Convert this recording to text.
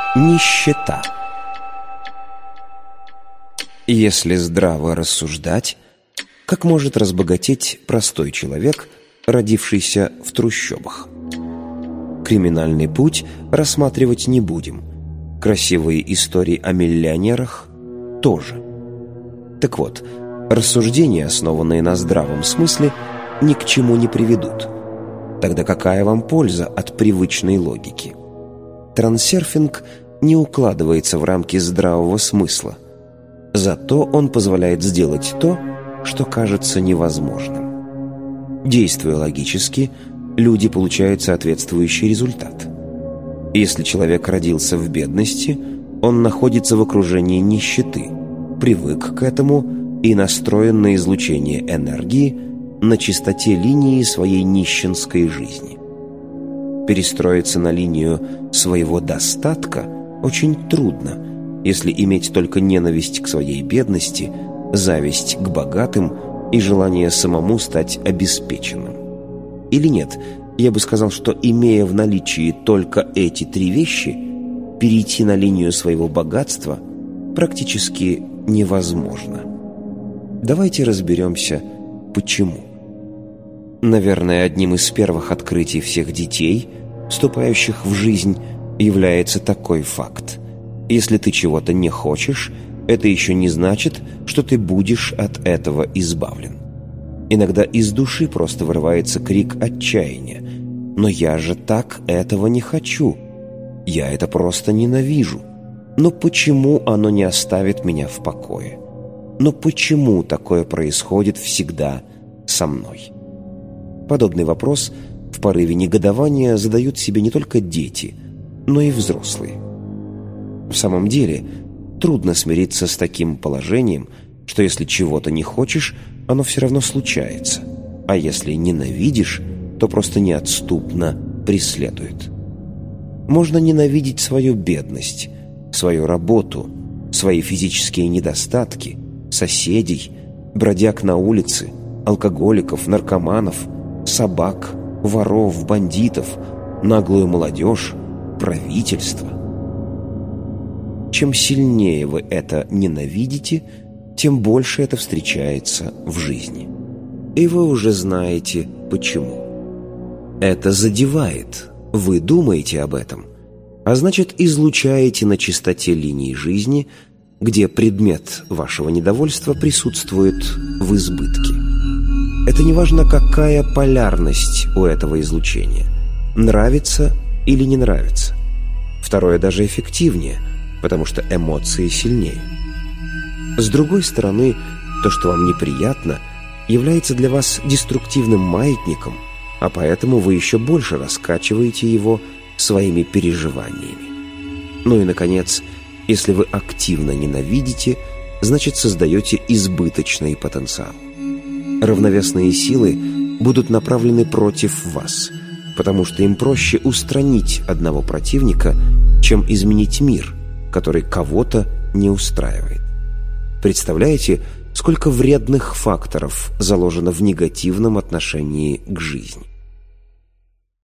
Нищета. Если здраво рассуждать, как может разбогатеть простой человек, родившийся в трущобах? Криминальный путь рассматривать не будем. Красивые истории о миллионерах тоже. Так вот, рассуждения, основанные на здравом смысле, ни к чему не приведут. Тогда какая вам польза от привычной логики? Трансерфинг не укладывается в рамки здравого смысла. Зато он позволяет сделать то, что кажется невозможным. Действуя логически, люди получают соответствующий результат. Если человек родился в бедности, он находится в окружении нищеты, привык к этому и настроен на излучение энергии на чистоте линии своей нищенской жизни. Перестроиться на линию своего достатка очень трудно, если иметь только ненависть к своей бедности, зависть к богатым и желание самому стать обеспеченным. Или нет, я бы сказал, что, имея в наличии только эти три вещи, перейти на линию своего богатства практически невозможно. Давайте разберемся, почему. Наверное, одним из первых открытий всех детей, вступающих в жизнь, является такой факт. Если ты чего-то не хочешь, это еще не значит, что ты будешь от этого избавлен. Иногда из души просто вырывается крик отчаяния. «Но я же так этого не хочу! Я это просто ненавижу! Но почему оно не оставит меня в покое? Но почему такое происходит всегда со мной?» Подобный вопрос в порыве негодования задают себе не только дети, но и взрослые. В самом деле, трудно смириться с таким положением, что если чего-то не хочешь, оно все равно случается, а если ненавидишь, то просто неотступно преследует. Можно ненавидеть свою бедность, свою работу, свои физические недостатки, соседей, бродяг на улице, алкоголиков, наркоманов, собак, воров, бандитов, наглую молодежь, правительство. Чем сильнее вы это ненавидите, тем больше это встречается в жизни. И вы уже знаете, почему. Это задевает, вы думаете об этом, а значит, излучаете на чистоте линии жизни, где предмет вашего недовольства присутствует в избытке. Это не важно, какая полярность у этого излучения, нравится или не нравится. Второе даже эффективнее, потому что эмоции сильнее. С другой стороны, то, что вам неприятно, является для вас деструктивным маятником, а поэтому вы еще больше раскачиваете его своими переживаниями. Ну и, наконец, если вы активно ненавидите, значит, создаете избыточный потенциал. Равновесные силы будут направлены против вас, потому что им проще устранить одного противника, чем изменить мир, который кого-то не устраивает. Представляете, сколько вредных факторов заложено в негативном отношении к жизни?